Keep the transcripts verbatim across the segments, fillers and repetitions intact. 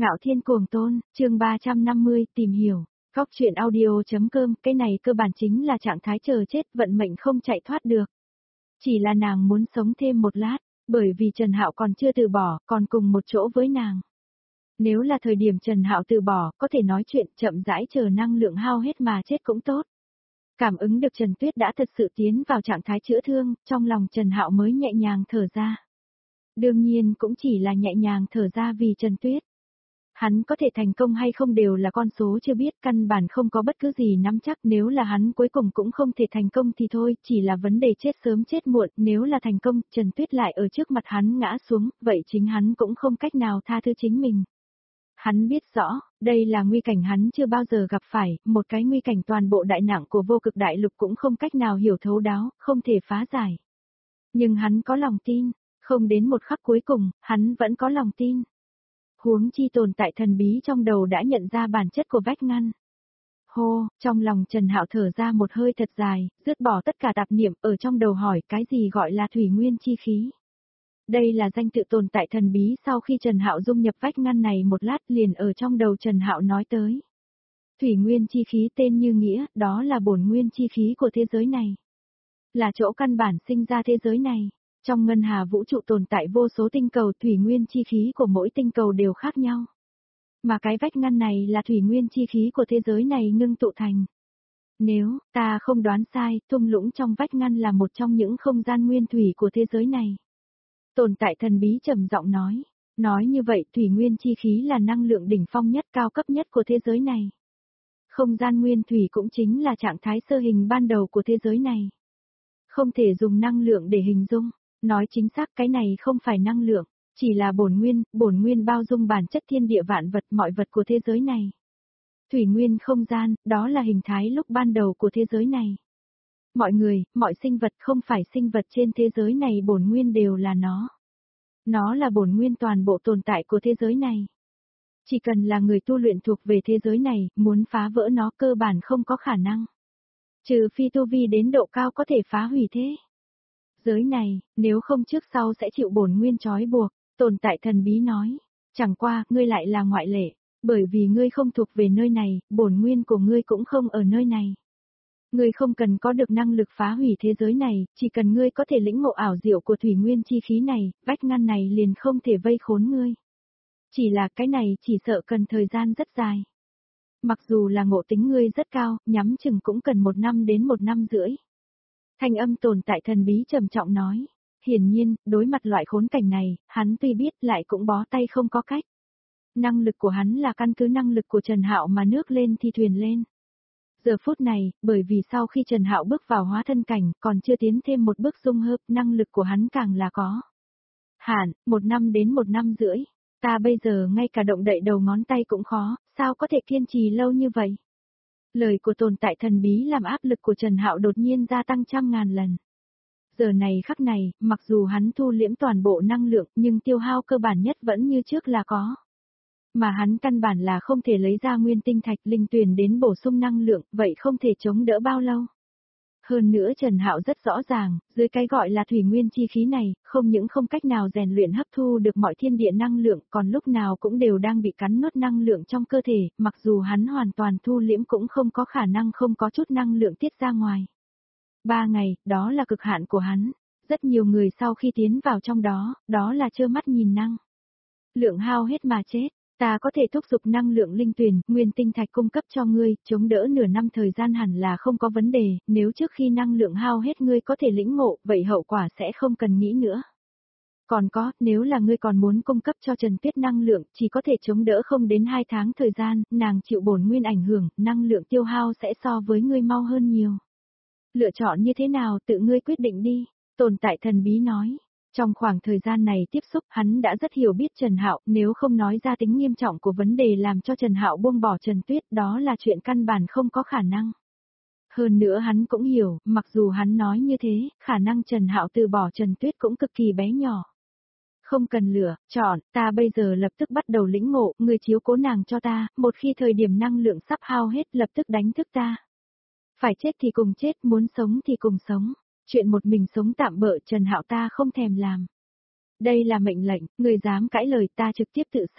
Ngạo Thiên Cuồng Tôn, chương ba trăm năm mươi, tìm hiểu. Góc truyện audio.com, cái này cơ bản chính là trạng thái chờ chết, vận mệnh không chạy thoát được. Chỉ là nàng muốn sống thêm một lát, bởi vì Trần Hạo còn chưa từ bỏ, còn cùng một chỗ với nàng. Nếu là thời điểm Trần Hạo từ bỏ, có thể nói chuyện chậm rãi chờ năng lượng hao hết mà chết cũng tốt. Cảm ứng được Trần Tuyết đã thật sự tiến vào trạng thái chữa thương, trong lòng Trần Hạo mới nhẹ nhàng thở ra. Đương nhiên cũng chỉ là nhẹ nhàng thở ra vì Trần Tuyết. Hắn có thể thành công hay không đều là con số chưa biết, căn bản không có bất cứ gì nắm chắc, nếu là hắn cuối cùng cũng không thể thành công thì thôi, chỉ là vấn đề chết sớm chết muộn, nếu là thành công, Trần Tuyết lại ở trước mặt hắn ngã xuống, vậy chính hắn cũng không cách nào tha thứ chính mình. Hắn biết rõ, đây là nguy cảnh hắn chưa bao giờ gặp phải, một cái nguy cảnh toàn bộ đại nặng của vô cực đại lục cũng không cách nào hiểu thấu đáo, không thể phá giải. Nhưng hắn có lòng tin, không đến một khắc cuối cùng, hắn vẫn có lòng tin. Huống chi tồn tại thần bí trong đầu đã nhận ra bản chất của vách ngăn. Hô, trong lòng Trần Hạo thở ra một hơi thật dài, dứt bỏ tất cả tạp niệm ở trong đầu hỏi cái gì gọi là thủy nguyên chi khí. Đây là danh tự tồn tại thần bí sau khi Trần Hạo dung nhập vách ngăn này một lát liền ở trong đầu Trần Hạo nói tới. Thủy nguyên chi khí tên như nghĩa, đó là bổn nguyên chi khí của thế giới này. Là chỗ căn bản sinh ra thế giới này. Trong ngân hà vũ trụ tồn tại vô số tinh cầu, thủy nguyên chi khí của mỗi tinh cầu đều khác nhau. Mà cái vách ngăn này là thủy nguyên chi khí của thế giới này ngưng tụ thành. Nếu, ta không đoán sai, thung lũng trong vách ngăn là một trong những không gian nguyên thủy của thế giới này. Tồn tại thần bí trầm giọng nói. Nói như vậy, thủy nguyên chi khí là năng lượng đỉnh phong nhất cao cấp nhất của thế giới này. Không gian nguyên thủy cũng chính là trạng thái sơ hình ban đầu của thế giới này. Không thể dùng năng lượng để hình dung. Nói chính xác cái này không phải năng lượng, chỉ là bổn nguyên, bổn nguyên bao dung bản chất thiên địa vạn vật mọi vật của thế giới này. Thủy nguyên không gian, đó là hình thái lúc ban đầu của thế giới này. Mọi người, mọi sinh vật không phải sinh vật trên thế giới này bổn nguyên đều là nó. Nó là bổn nguyên toàn bộ tồn tại của thế giới này. Chỉ cần là người tu luyện thuộc về thế giới này, muốn phá vỡ nó cơ bản không có khả năng. Trừ phi tu vi đến độ cao có thể phá hủy thế. Giới này, nếu không trước sau sẽ chịu bổn nguyên trói buộc, tồn tại thần bí nói. Chẳng qua, ngươi lại là ngoại lệ, bởi vì ngươi không thuộc về nơi này, bổn nguyên của ngươi cũng không ở nơi này. Ngươi không cần có được năng lực phá hủy thế giới này, chỉ cần ngươi có thể lĩnh ngộ ảo diệu của thủy nguyên chi khí này, vách ngăn này liền không thể vây khốn ngươi. Chỉ là cái này chỉ sợ cần thời gian rất dài. Mặc dù là ngộ tính ngươi rất cao, nhắm chừng cũng cần một năm đến một năm rưỡi. Thanh âm tồn tại thần bí trầm trọng nói. Hiển nhiên, đối mặt loại khốn cảnh này, hắn tuy biết lại cũng bó tay không có cách. Năng lực của hắn là căn cứ năng lực của Trần Hạo mà nước lên thì thuyền lên. Giờ phút này, bởi vì sau khi Trần Hạo bước vào hóa thân cảnh, còn chưa tiến thêm một bước dung hợp, năng lực của hắn càng là có. Hạn, một năm đến một năm rưỡi. Ta bây giờ ngay cả động đậy đầu ngón tay cũng khó, sao có thể kiên trì lâu như vậy? Lời của tồn tại thần bí làm áp lực của Trần Hạo đột nhiên gia tăng trăm ngàn lần. Giờ này khắc này, mặc dù hắn thu liễm toàn bộ năng lượng nhưng tiêu hao cơ bản nhất vẫn như trước là có. Mà hắn căn bản là không thể lấy ra nguyên tinh thạch linh tuyền đến bổ sung năng lượng, vậy không thể chống đỡ bao lâu. Hơn nữa Trần Hạo rất rõ ràng, dưới cái gọi là thủy nguyên chi khí này, không những không cách nào rèn luyện hấp thu được mọi thiên địa năng lượng, còn lúc nào cũng đều đang bị cắn nuốt năng lượng trong cơ thể, mặc dù hắn hoàn toàn thu liễm cũng không có khả năng không có chút năng lượng tiết ra ngoài. Ba ngày, đó là cực hạn của hắn. Rất nhiều người sau khi tiến vào trong đó, đó là trơ mắt nhìn năng lượng hao hết mà chết. Ta có thể thúc giục năng lượng linh tuyền, nguyên tinh thạch cung cấp cho ngươi, chống đỡ nửa năm thời gian hẳn là không có vấn đề, nếu trước khi năng lượng hao hết ngươi có thể lĩnh ngộ, vậy hậu quả sẽ không cần nghĩ nữa. Còn có, nếu là ngươi còn muốn cung cấp cho Trần Tuyết năng lượng, chỉ có thể chống đỡ không đến hai tháng thời gian, nàng chịu bổn nguyên ảnh hưởng, năng lượng tiêu hao sẽ so với ngươi mau hơn nhiều. Lựa chọn như thế nào tự ngươi quyết định đi, tồn tại thần bí nói. Trong khoảng thời gian này tiếp xúc hắn đã rất hiểu biết Trần Hạo, nếu không nói ra tính nghiêm trọng của vấn đề làm cho Trần Hạo buông bỏ Trần Tuyết đó là chuyện căn bản không có khả năng. Hơn nữa hắn cũng hiểu, mặc dù hắn nói như thế, khả năng Trần Hạo từ bỏ Trần Tuyết cũng cực kỳ bé nhỏ. Không cần lựa, chọn, ta bây giờ lập tức bắt đầu lĩnh ngộ, người chiếu cố nàng cho ta, một khi thời điểm năng lượng sắp hao hết lập tức đánh thức ta. Phải chết thì cùng chết, muốn sống thì cùng sống. Chuyện một mình sống tạm bợ Trần Hạo ta không thèm làm. Đây là mệnh lệnh, người dám cãi lời ta trực tiếp tự sát.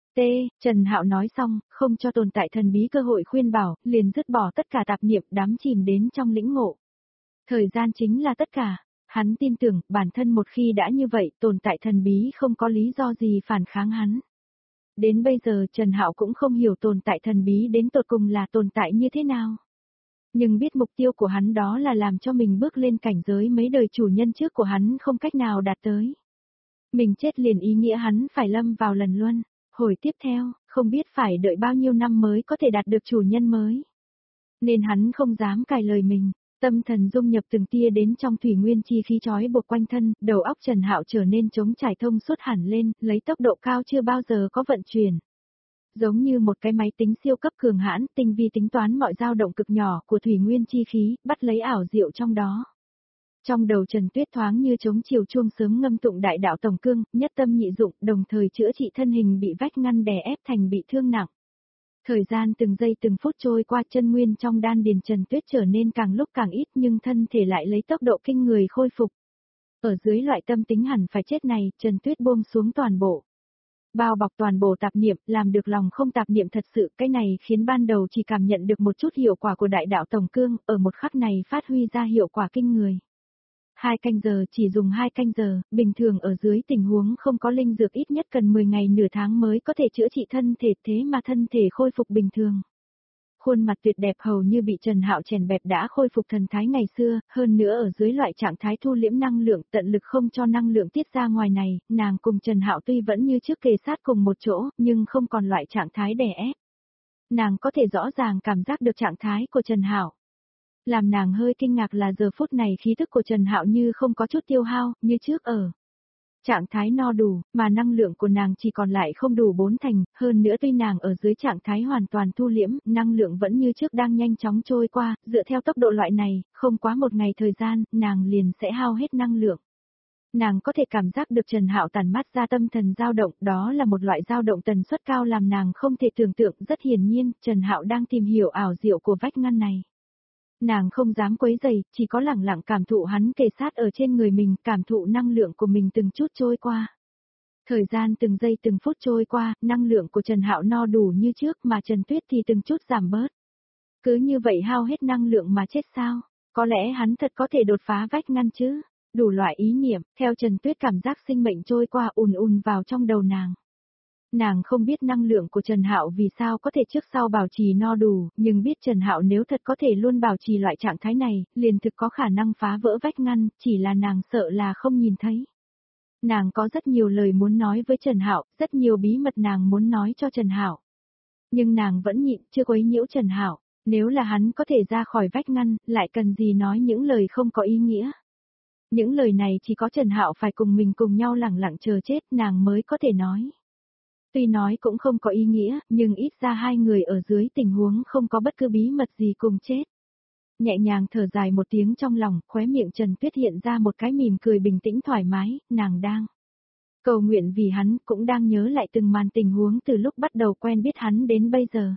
T, Trần Hạo nói xong, không cho tồn tại thần bí cơ hội khuyên bảo, liền dứt bỏ tất cả tạp niệm đắm chìm đến trong lĩnh ngộ. Thời gian chính là tất cả, hắn tin tưởng bản thân một khi đã như vậy tồn tại thần bí không có lý do gì phản kháng hắn. Đến bây giờ Trần Hạo cũng không hiểu tồn tại thần bí đến tột cùng là tồn tại như thế nào. Nhưng biết mục tiêu của hắn đó là làm cho mình bước lên cảnh giới mấy đời chủ nhân trước của hắn không cách nào đạt tới. Mình chết liền ý nghĩa hắn phải lâm vào lần luân, hồi tiếp theo, không biết phải đợi bao nhiêu năm mới có thể đạt được chủ nhân mới. Nên hắn không dám cài lời mình, tâm thần dung nhập từng tia đến trong thủy nguyên chi khí trói buộc quanh thân, đầu óc Trần Hạo trở nên trống trải thông suốt hẳn lên, lấy tốc độ cao chưa bao giờ có vận chuyển. Giống như một cái máy tính siêu cấp cường hãn, tinh vi tính toán mọi dao động cực nhỏ của thủy nguyên chi khí, bắt lấy ảo diệu trong đó. Trong đầu Trần Tuyết thoáng như trống chiều chuông sớm ngâm tụng đại đạo tổng cương, nhất tâm nhị dụng, đồng thời chữa trị thân hình bị vách ngăn đè ép thành bị thương nặng. Thời gian từng giây từng phút trôi qua, chân nguyên trong đan điền Trần Tuyết trở nên càng lúc càng ít nhưng thân thể lại lấy tốc độ kinh người khôi phục. Ở dưới loại tâm tính hẳn phải chết này, Trần Tuyết buông xuống toàn bộ. Bao bọc toàn bộ tạp niệm, làm được lòng không tạp niệm thật sự, cái này khiến ban đầu chỉ cảm nhận được một chút hiệu quả của đại đạo tổng cương, ở một khắc này phát huy ra hiệu quả kinh người. Hai canh giờ, chỉ dùng hai canh giờ, bình thường ở dưới tình huống không có linh dược ít nhất cần mười ngày nửa tháng mới có thể chữa trị thân thể, thế mà thân thể khôi phục bình thường. Khuôn mặt tuyệt đẹp hầu như bị Trần Hạo chèn bẹp đã khôi phục thần thái ngày xưa, hơn nữa ở dưới loại trạng thái thu liễm năng lượng, tận lực không cho năng lượng tiết ra ngoài này, nàng cùng Trần Hạo tuy vẫn như trước kề sát cùng một chỗ, nhưng không còn loại trạng thái đè ép. Nàng có thể rõ ràng cảm giác được trạng thái của Trần Hạo. Làm nàng hơi kinh ngạc là giờ phút này khí thức của Trần Hạo như không có chút tiêu hao, như trước ở trạng thái no đủ, mà năng lượng của nàng chỉ còn lại không đủ bốn thành, hơn nữa tuy nàng ở dưới trạng thái hoàn toàn thu liễm, năng lượng vẫn như trước đang nhanh chóng trôi qua, dựa theo tốc độ loại này, không quá một ngày thời gian, nàng liền sẽ hao hết năng lượng. Nàng có thể cảm giác được Trần Hạo tản mát ra tâm thần dao động, đó là một loại dao động tần suất cao làm nàng không thể tưởng tượng, rất hiển nhiên, Trần Hạo đang tìm hiểu ảo diệu của vách ngăn này. Nàng không dám quấy rầy, chỉ có lẳng lặng cảm thụ hắn kề sát ở trên người mình, cảm thụ năng lượng của mình từng chút trôi qua. Thời gian từng giây từng phút trôi qua, năng lượng của Trần Hạo no đủ như trước mà Trần Tuyết thì từng chút giảm bớt. Cứ như vậy hao hết năng lượng mà chết sao? Có lẽ hắn thật có thể đột phá vách ngăn chứ? Đủ loại ý niệm, theo Trần Tuyết cảm giác sinh mệnh trôi qua ùn ùn vào trong đầu nàng. Nàng không biết năng lượng của Trần Hạo vì sao có thể trước sau bảo trì no đủ, nhưng biết Trần Hạo nếu thật có thể luôn bảo trì loại trạng thái này, liền thực có khả năng phá vỡ vách ngăn, chỉ là nàng sợ là không nhìn thấy. Nàng có rất nhiều lời muốn nói với Trần Hạo, rất nhiều bí mật nàng muốn nói cho Trần Hạo. Nhưng nàng vẫn nhịn, chưa quấy nhiễu Trần Hạo, nếu là hắn có thể ra khỏi vách ngăn, lại cần gì nói những lời không có ý nghĩa. Những lời này chỉ có Trần Hạo phải cùng mình cùng nhau lẳng lặng chờ chết nàng mới có thể nói. Tuy nói cũng không có ý nghĩa, nhưng ít ra hai người ở dưới tình huống không có bất cứ bí mật gì cùng chết. Nhẹ nhàng thở dài một tiếng trong lòng, khóe miệng Trần Tuyết hiện ra một cái mỉm cười bình tĩnh thoải mái, nàng đang cầu nguyện vì hắn, cũng đang nhớ lại từng màn tình huống từ lúc bắt đầu quen biết hắn đến bây giờ.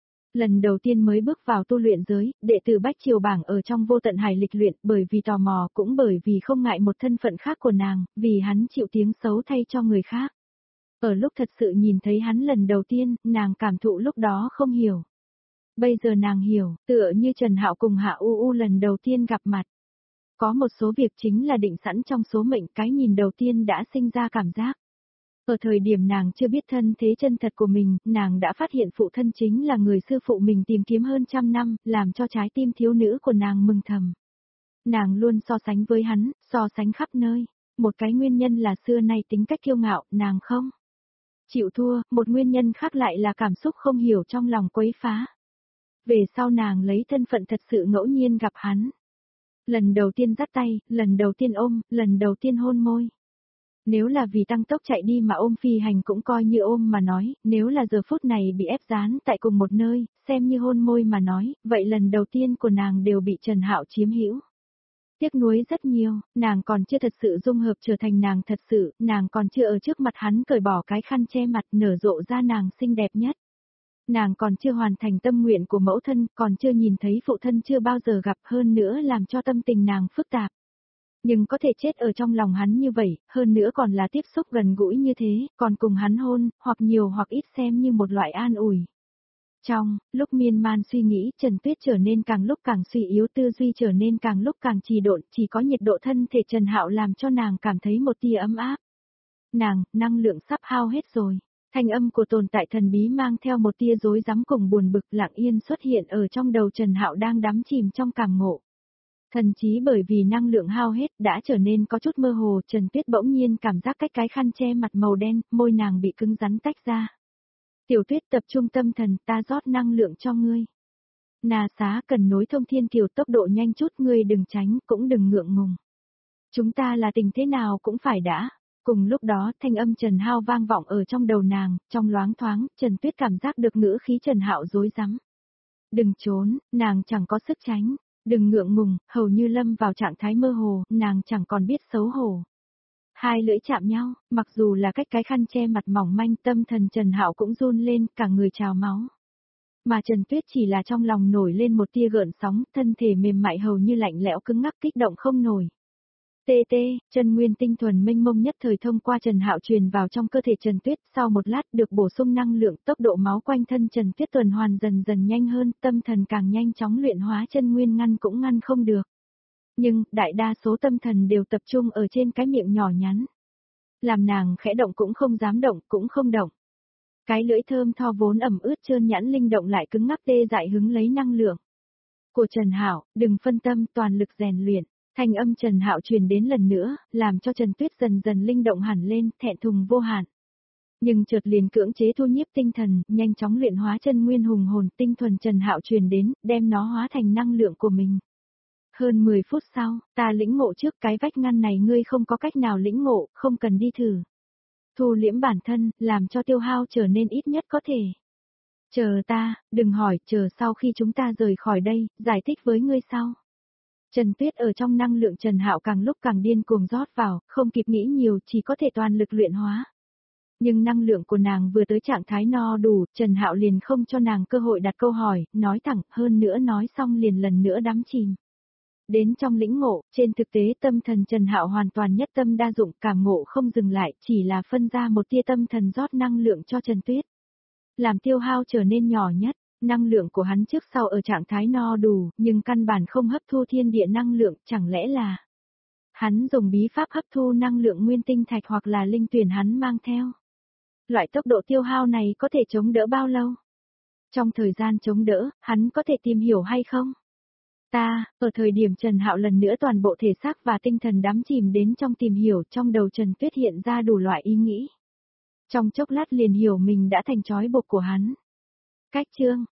Lần đầu tiên mới bước vào tu luyện giới, đệ tử Bách Triều Bảng ở trong vô tận hải lịch luyện, bởi vì tò mò cũng bởi vì không ngại một thân phận khác của nàng, vì hắn chịu tiếng xấu thay cho người khác. Ở lúc thật sự nhìn thấy hắn lần đầu tiên, nàng cảm thụ lúc đó không hiểu. Bây giờ nàng hiểu, tựa như Trần Hạo cùng Hạ U U lần đầu tiên gặp mặt. Có một số việc chính là định sẵn trong số mệnh, cái nhìn đầu tiên đã sinh ra cảm giác. Ở thời điểm nàng chưa biết thân thế chân thật của mình, nàng đã phát hiện phụ thân chính là người sư phụ mình tìm kiếm hơn trăm năm, làm cho trái tim thiếu nữ của nàng mừng thầm. Nàng luôn so sánh với hắn, so sánh khắp nơi. Một cái nguyên nhân là xưa nay tính cách kiêu ngạo, nàng không chịu thua, một nguyên nhân khác lại là cảm xúc không hiểu trong lòng quấy phá. Về sau nàng lấy thân phận thật sự ngẫu nhiên gặp hắn. Lần đầu tiên dắt tay, lần đầu tiên ôm, lần đầu tiên hôn môi. Nếu là vì tăng tốc chạy đi mà ôm phi hành cũng coi như ôm mà nói, nếu là giờ phút này bị ép dán tại cùng một nơi, xem như hôn môi mà nói, vậy lần đầu tiên của nàng đều bị Trần Hạo chiếm hữu. Tiếc nuối rất nhiều, nàng còn chưa thật sự dung hợp trở thành nàng thật sự, nàng còn chưa ở trước mặt hắn cởi bỏ cái khăn che mặt nở rộ ra nàng xinh đẹp nhất. Nàng còn chưa hoàn thành tâm nguyện của mẫu thân, còn chưa nhìn thấy phụ thân chưa bao giờ gặp hơn nữa làm cho tâm tình nàng phức tạp. Nhưng có thể chết ở trong lòng hắn như vậy, hơn nữa còn là tiếp xúc gần gũi như thế, còn cùng hắn hôn, hoặc nhiều hoặc ít xem như một loại an ủi. Trong lúc miên man suy nghĩ, Trần Tuyết trở nên càng lúc càng suy yếu, tư duy trở nên càng lúc càng trì độn, chỉ có nhiệt độ thân thể Trần Hạo làm cho nàng cảm thấy một tia ấm áp. Nàng, năng lượng sắp hao hết rồi. Thanh âm của tồn tại thần bí mang theo một tia rối rắm cùng buồn bực lặng yên xuất hiện ở trong đầu Trần Hạo đang đắm chìm trong cảm ngộ. Thần chí bởi vì năng lượng hao hết đã trở nên có chút mơ hồ, Trần Tuyết bỗng nhiên cảm giác cách cái khăn che mặt màu đen, môi nàng bị cứng rắn tách ra. Tiểu Tuyết tập trung tâm thần, ta rót năng lượng cho ngươi. Nà xá cần nối thông thiên kiều, tốc độ nhanh chút, ngươi đừng tránh, cũng đừng ngượng ngùng. Chúng ta là tình thế nào cũng phải đã. Cùng lúc đó, thanh âm Trần Hao vang vọng ở trong đầu nàng, trong loáng thoáng, Trần Tuyết cảm giác được ngữ khí Trần Hạo rối rắm. Đừng trốn, nàng chẳng có sức tránh, đừng ngượng ngùng, hầu như lâm vào trạng thái mơ hồ, nàng chẳng còn biết xấu hổ. Hai lưỡi chạm nhau, mặc dù là cách cái khăn che mặt mỏng manh, tâm thần Trần Hạo cũng run lên, cả người trào máu. Mà Trần Tuyết chỉ là trong lòng nổi lên một tia gợn sóng, thân thể mềm mại hầu như lạnh lẽo cứng ngắc, kích động không nổi. Tê tê, chân nguyên tinh thuần mênh mông nhất thời thông qua Trần Hạo truyền vào trong cơ thể Trần Tuyết, sau một lát được bổ sung năng lượng, tốc độ máu quanh thân Trần Tuyết tuần hoàn dần dần nhanh hơn, tâm thần càng nhanh chóng luyện hóa chân nguyên, ngăn cũng ngăn không được. Nhưng, đại đa số tâm thần đều tập trung ở trên cái miệng nhỏ nhắn. Làm nàng khẽ động cũng không dám động, cũng không động. Cái lưỡi thơm tho vốn ẩm ướt trơn nhẵn linh động lại cứng ngắc tê dại hứng lấy năng lượng của Trần Hạo, đừng phân tâm, toàn lực rèn luyện. Thanh âm Trần Hạo truyền đến lần nữa, làm cho Trần Tuyết dần dần linh động hẳn lên, thẹn thùng vô hạn. Nhưng chợt liền cưỡng chế thu nhiếp tinh thần, nhanh chóng luyện hóa chân nguyên hùng hồn, tinh thuần Trần Hạo truyền đến, đem nó hóa thành năng lượng của mình. Hơn mười phút sau, ta lĩnh ngộ trước, cái vách ngăn này ngươi không có cách nào lĩnh ngộ, không cần đi thử. Thu liễm bản thân, làm cho tiêu hao trở nên ít nhất có thể. Chờ ta, đừng hỏi, chờ sau khi chúng ta rời khỏi đây, giải thích với ngươi sau. Trần Tuyết ở trong năng lượng Trần Hạo càng lúc càng điên cuồng rót vào, không kịp nghĩ nhiều, chỉ có thể toàn lực luyện hóa. Nhưng năng lượng của nàng vừa tới trạng thái no đủ, Trần Hạo liền không cho nàng cơ hội đặt câu hỏi, nói thẳng, hơn nữa nói xong liền lần nữa đắm chìm. Đến trong lĩnh ngộ, trên thực tế tâm thần Trần Hạo hoàn toàn nhất tâm đa dụng, cảm ngộ không dừng lại, chỉ là phân ra một tia tâm thần rót năng lượng cho Trần Tuyết. Làm tiêu hao trở nên nhỏ nhất. Năng lượng của hắn trước sau ở trạng thái no đủ, nhưng căn bản không hấp thu thiên địa năng lượng, chẳng lẽ là hắn dùng bí pháp hấp thu năng lượng nguyên tinh thạch hoặc là linh tuyển hắn mang theo. Loại tốc độ tiêu hao này có thể chống đỡ bao lâu? Trong thời gian chống đỡ, hắn có thể tìm hiểu hay không? Ta, ở thời điểm Trần Hạo lần nữa toàn bộ thể xác và tinh thần đắm chìm đến trong tìm hiểu, trong đầu Trần Tuyết hiện ra đủ loại ý nghĩ. Trong chốc lát liền hiểu mình đã thành trói buộc của hắn. Cách chương